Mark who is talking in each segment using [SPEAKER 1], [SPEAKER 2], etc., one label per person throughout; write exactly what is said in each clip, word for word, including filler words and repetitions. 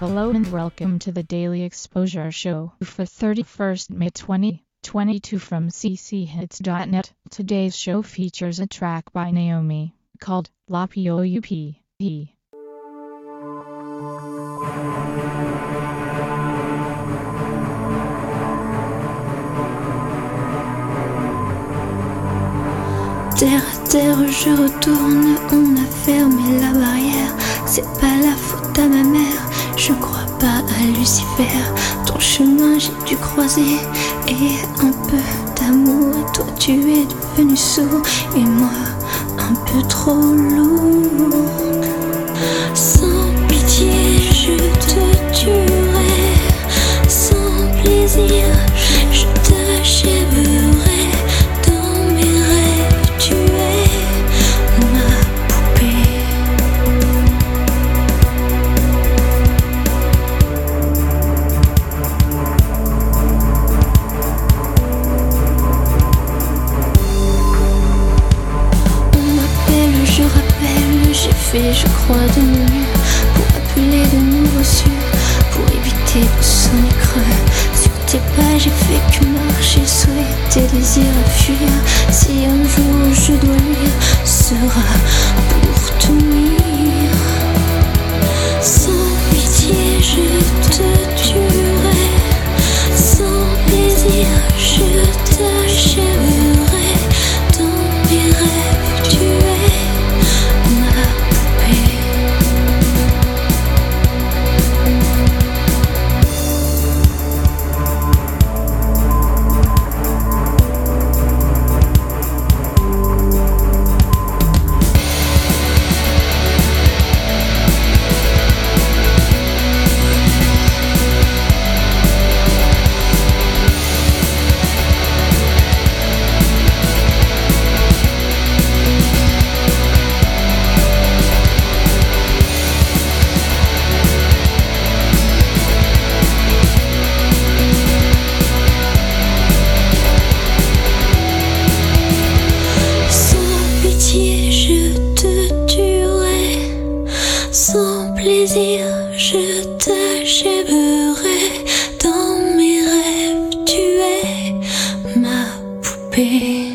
[SPEAKER 1] Hello and welcome to the Daily Exposure Show for thirty-first May twenty twenty-two from c c hits dot net. Today's show features a track by Naomi called La Poupe.
[SPEAKER 2] Terre à terre, je retourne, on a fermé la barrière. C'est pas la faute à ma mère, je crois pas à Lucifer. Ton chemin j'ai dû croiser, et un peu d'amour. Et toi tu es devenu sourd, et moi un peu trop lourd. Sans pitié je te tuerai, sans plaisir je t'achèverai. Dans mes rêves tu es ma poupée. On m'appelle, je rappelle, j'ai fait je crois de mon mieux pour appeler de nouveaux cieux, pour éviter de sonner creux. Sur tes pas j'ai fait que marcher, souhaiter, désirer, fuir. Si un jour je dois luire, ce sera pour te nuire. Sans pitié je te tuerai, sans plaisir je t'achèverai. Dans mes rêves tu es ma poupée. Sans plaisir, je t'achèverai. Dans mes rêves, tu es ma poupée.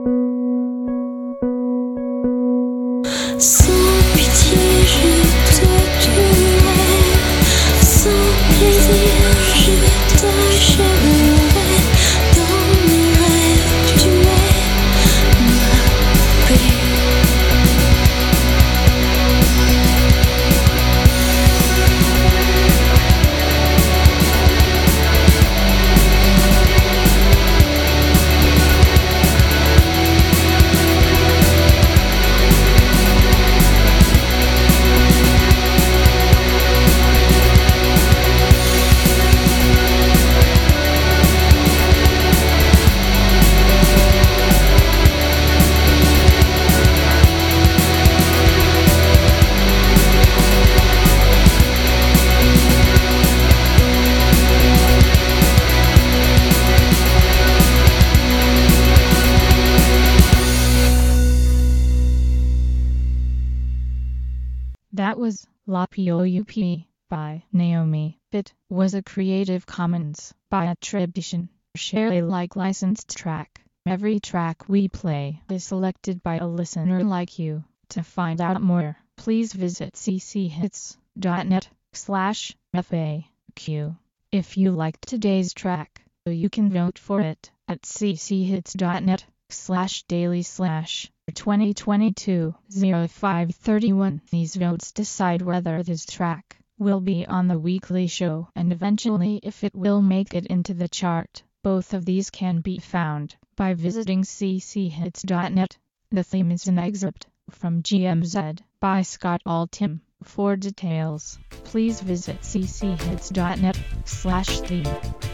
[SPEAKER 2] Sans pitié, je te tuerai. Sans plaisir, je t'achèverai. Dans mes rêves, tu es ma poupée.
[SPEAKER 1] That was La Poupe by Naomi. It was a Creative Commons by attribution, share Alike licensed track. Every track we play is selected by a listener like you. To find out more, please visit c c hits dot net slash F A Q. If you liked today's track, you can vote for it at c c hits dot net slash daily slash twenty twenty-two oh five thirty-one. These votes decide whether this track will be on the weekly show and eventually if it will make it into the chart. Both of these can be found by visiting c c hits dot net. The theme is an excerpt from G M Z by Scott Altham. For details, please visit c c hits dot net slash theme.